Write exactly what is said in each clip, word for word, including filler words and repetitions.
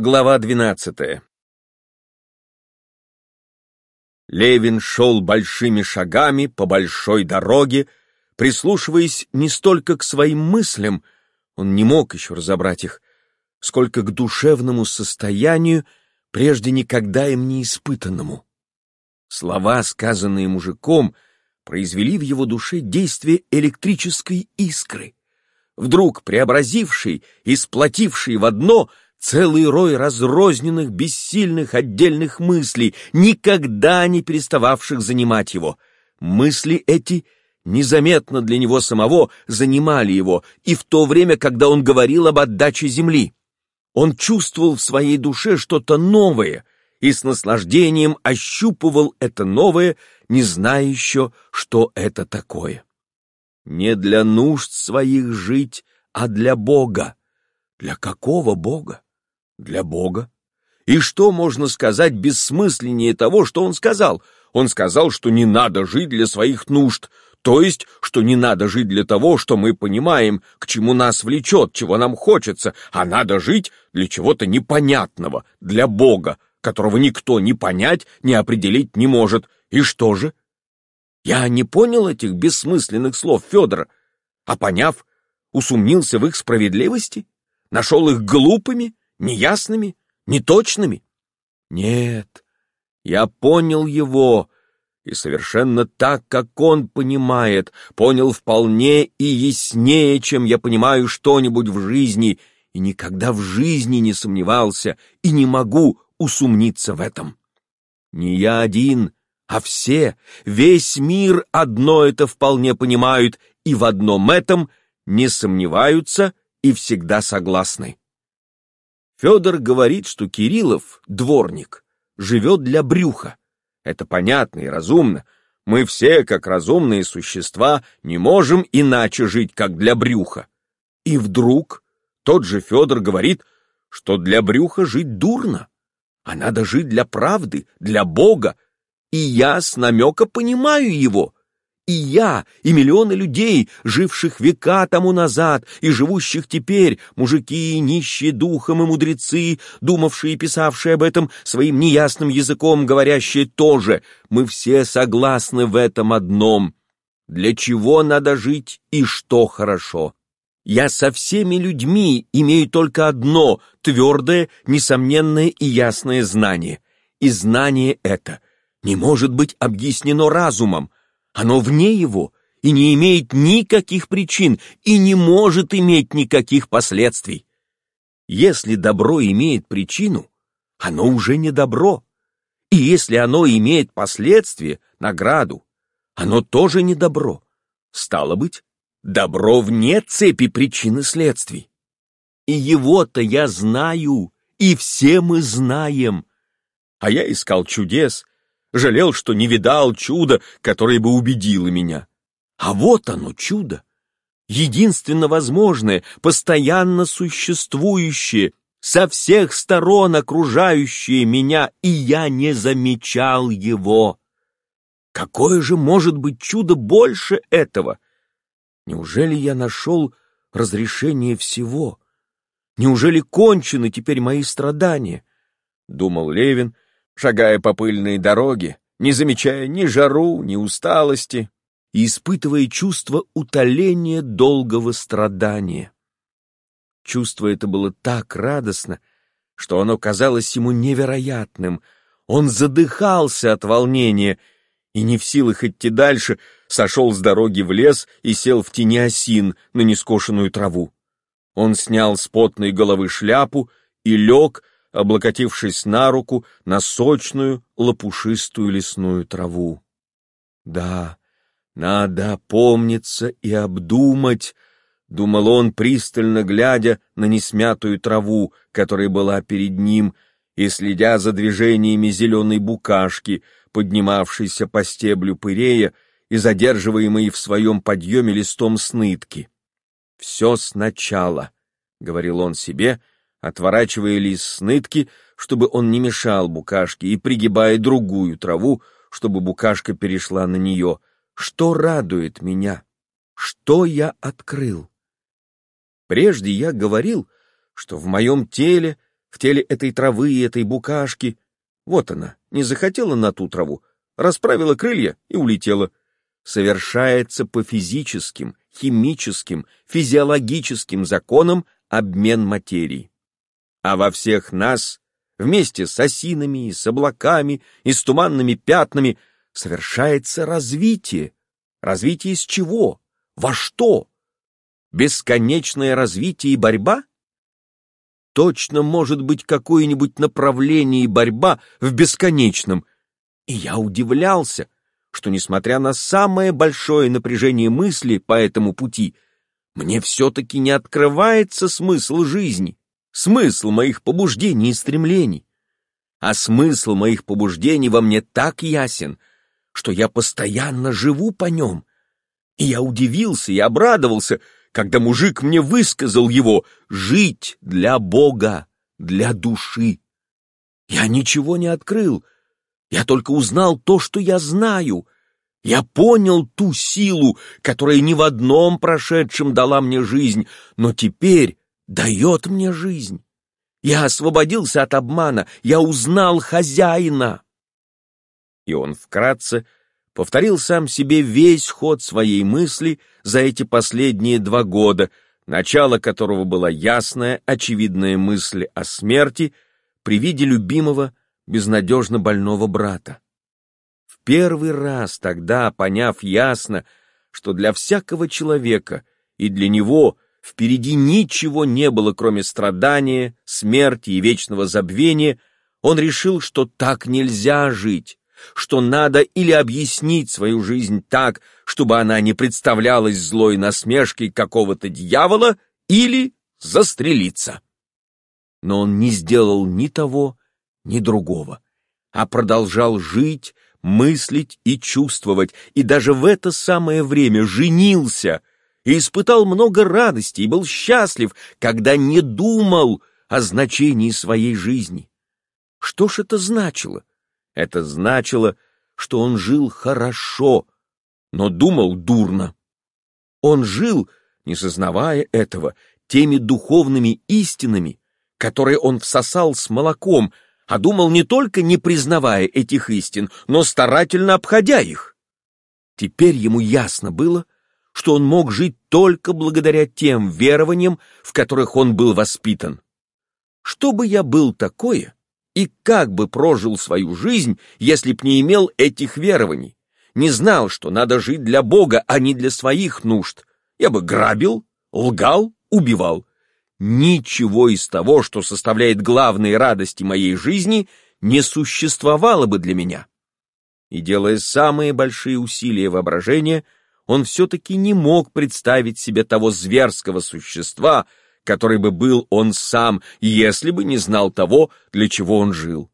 Глава двенадцатая. Левин шел большими шагами по большой дороге, прислушиваясь не столько к своим мыслям, он не мог еще разобрать их, сколько к душевному состоянию, прежде никогда им не испытанному. Слова, сказанные мужиком, произвели в его душе действие электрической искры, вдруг преобразившей и сплотившей в одно целый рой разрозненных, бессильных отдельных мыслей, никогда не перестававших занимать его. Мысли эти незаметно для него самого занимали его и в то время, когда он говорил об отдаче земли. Он чувствовал в своей душе что-то новое и с наслаждением ощупывал это новое, не зная еще, что это такое. Не для нужд своих жить, а для Бога. Для какого Бога? Для Бога. И что можно сказать бессмысленнее того, что он сказал? Он сказал, что не надо жить для своих нужд, то есть, что не надо жить для того, что мы понимаем, к чему нас влечет, чего нам хочется, а надо жить для чего-то непонятного, для Бога, которого никто ни понять, ни определить не может. И что же? Я не понял этих бессмысленных слов Федора, а поняв, усомнился в их справедливости, нашел их глупыми, неясными, неточными. Нет, я понял его, и совершенно так, как он понимает, понял вполне и яснее, чем я понимаю что-нибудь в жизни, и никогда в жизни не сомневался, и не могу усомниться в этом. Не я один, а все, весь мир одно это вполне понимают, и в одном этом не сомневаются и всегда согласны. Федор говорит, что Кириллов, дворник, живет для брюха. Это понятно и разумно. Мы все, как разумные существа, не можем иначе жить, как для брюха. И вдруг тот же Федор говорит, что для брюха жить дурно, а надо жить для правды, для Бога. И я с намека понимаю его. И я, и миллионы людей, живших века тому назад и живущих теперь, мужики, нищие духом и мудрецы, думавшие и писавшие об этом своим неясным языком, говорящие тоже, мы все согласны в этом одном. Для чего надо жить и что хорошо? Я со всеми людьми имею только одно твердое, несомненное и ясное знание. И знание это не может быть объяснено разумом. Оно вне его и не имеет никаких причин и не может иметь никаких последствий. Если добро имеет причину, оно уже не добро. И если оно имеет последствия, награду, оно тоже не добро. Стало быть, добро вне цепи причин и следствий. И его-то я знаю, и все мы знаем. А я искал чудес, жалел, что не видал чуда, которое бы убедило меня. А вот оно, чудо, единственно возможное, постоянно существующее, со всех сторон окружающее меня, и я не замечал его. Какое же может быть чудо больше этого? Неужели я нашел разрешение всего? Неужели кончены теперь мои страдания? Думал Левин, шагая по пыльной дороге, не замечая ни жару, ни усталости, и испытывая чувство утоления долгого страдания. Чувство это было так радостно, что оно казалось ему невероятным. Он задыхался от волнения и, не в силах идти дальше, сошел с дороги в лес и сел в тени осин на нескошенную траву. Он снял с потной головы шляпу и лег, облокотившись на руку, на сочную, лопушистую лесную траву. Да, надо опомниться и обдумать, — думал он, пристально глядя на несмятую траву, которая была перед ним, и следя за движениями зеленой букашки, поднимавшейся по стеблю пырея и задерживаемой в своем подъеме листом снытки. «Все сначала», — говорил он себе, — отворачивая лист снытки, чтобы он не мешал букашке, и пригибая другую траву, чтобы букашка перешла на нее. Что радует меня? Что я открыл? Прежде я говорил, что в моем теле в теле этой травы и этой букашки. Вот она, не захотела на ту траву, расправила крылья и улетела. Совершается по физическим, химическим, физиологическим законам обмен материи. А во всех нас, вместе с осинами, и с облаками, и с туманными пятнами, совершается развитие. Развитие из чего? Во что? Бесконечное развитие и борьба? Точно может быть какое-нибудь направление и борьба в бесконечном. И я удивлялся, что, несмотря на самое большое напряжение мысли по этому пути, мне все-таки не открывается смысл жизни, смысл моих побуждений и стремлений. А смысл моих побуждений во мне так ясен, что я постоянно живу по нем. И я удивился и обрадовался, когда мужик мне высказал его: жить для Бога, для души. Я ничего не открыл, я только узнал то, что я знаю. Я понял ту силу, которая ни в одном прошедшем дала мне жизнь, но теперь дает мне жизнь. Я освободился от обмана, я узнал хозяина. И он вкратце повторил сам себе весь ход своей мысли за эти последние два года, начало которого была ясная, очевидная мысль о смерти при виде любимого, безнадежно больного брата. В первый раз тогда, поняв ясно, что для всякого человека и для него впереди ничего не было, кроме страдания, смерти и вечного забвения, он решил, что так нельзя жить, что надо или объяснить свою жизнь так, чтобы она не представлялась злой насмешкой какого-то дьявола, или застрелиться. Но он не сделал ни того, ни другого, а продолжал жить, мыслить и чувствовать, и даже в это самое время женился, и испытал много радости, и был счастлив, когда не думал о значении своей жизни. Что ж это значило? Это значило, что он жил хорошо, но думал дурно. Он жил, не сознавая этого, теми духовными истинами, которые он всосал с молоком, а думал не только не признавая этих истин, но старательно обходя их. Теперь ему ясно было, что он мог жить только благодаря тем верованиям, в которых он был воспитан. Что бы я был такое, и как бы прожил свою жизнь, если б не имел этих верований, не знал, что надо жить для Бога, а не для своих нужд, я бы грабил, лгал, убивал. Ничего из того, что составляет главные радости моей жизни, не существовало бы для меня. И делая самые большие усилия воображения, он все-таки не мог представить себе того зверского существа, который бы был он сам, если бы не знал того, для чего он жил.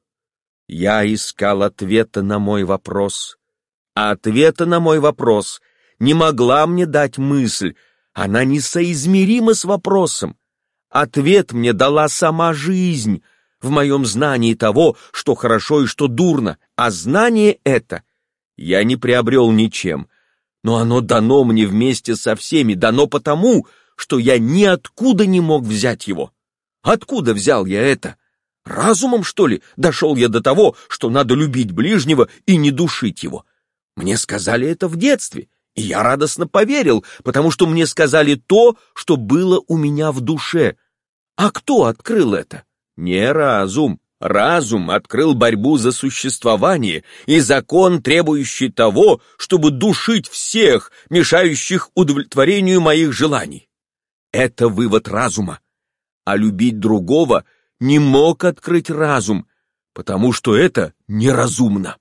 Я искал ответа на мой вопрос, а ответа на мой вопрос не могла мне дать мысль, она несоизмерима с вопросом. Ответ мне дала сама жизнь в моем знании того, что хорошо и что дурно, а знание это я не приобрел ничем, но оно дано мне вместе со всеми, дано потому, что я ниоткуда не мог взять его. Откуда взял я это? Разумом, что ли, дошел я до того, что надо любить ближнего и не душить его? Мне сказали это в детстве, и я радостно поверил, потому что мне сказали то, что было у меня в душе. А кто открыл это? Не разум. Разум открыл борьбу за существование и закон, требующий того, чтобы душить всех, мешающих удовлетворению моих желаний. Это вывод разума. А любить другого не мог открыть разум, потому что это неразумно.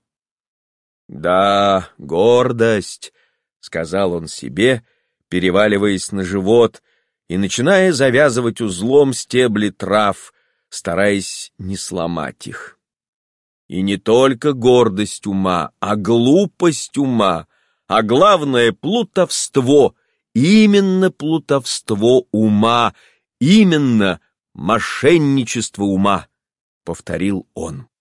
«Да, гордость», — сказал он себе, переваливаясь на живот и начиная завязывать узлом стебли трав, стараясь не сломать их. И не только гордость ума, а глупость ума, а главное — плутовство, именно плутовство ума, именно мошенничество ума, — повторил он.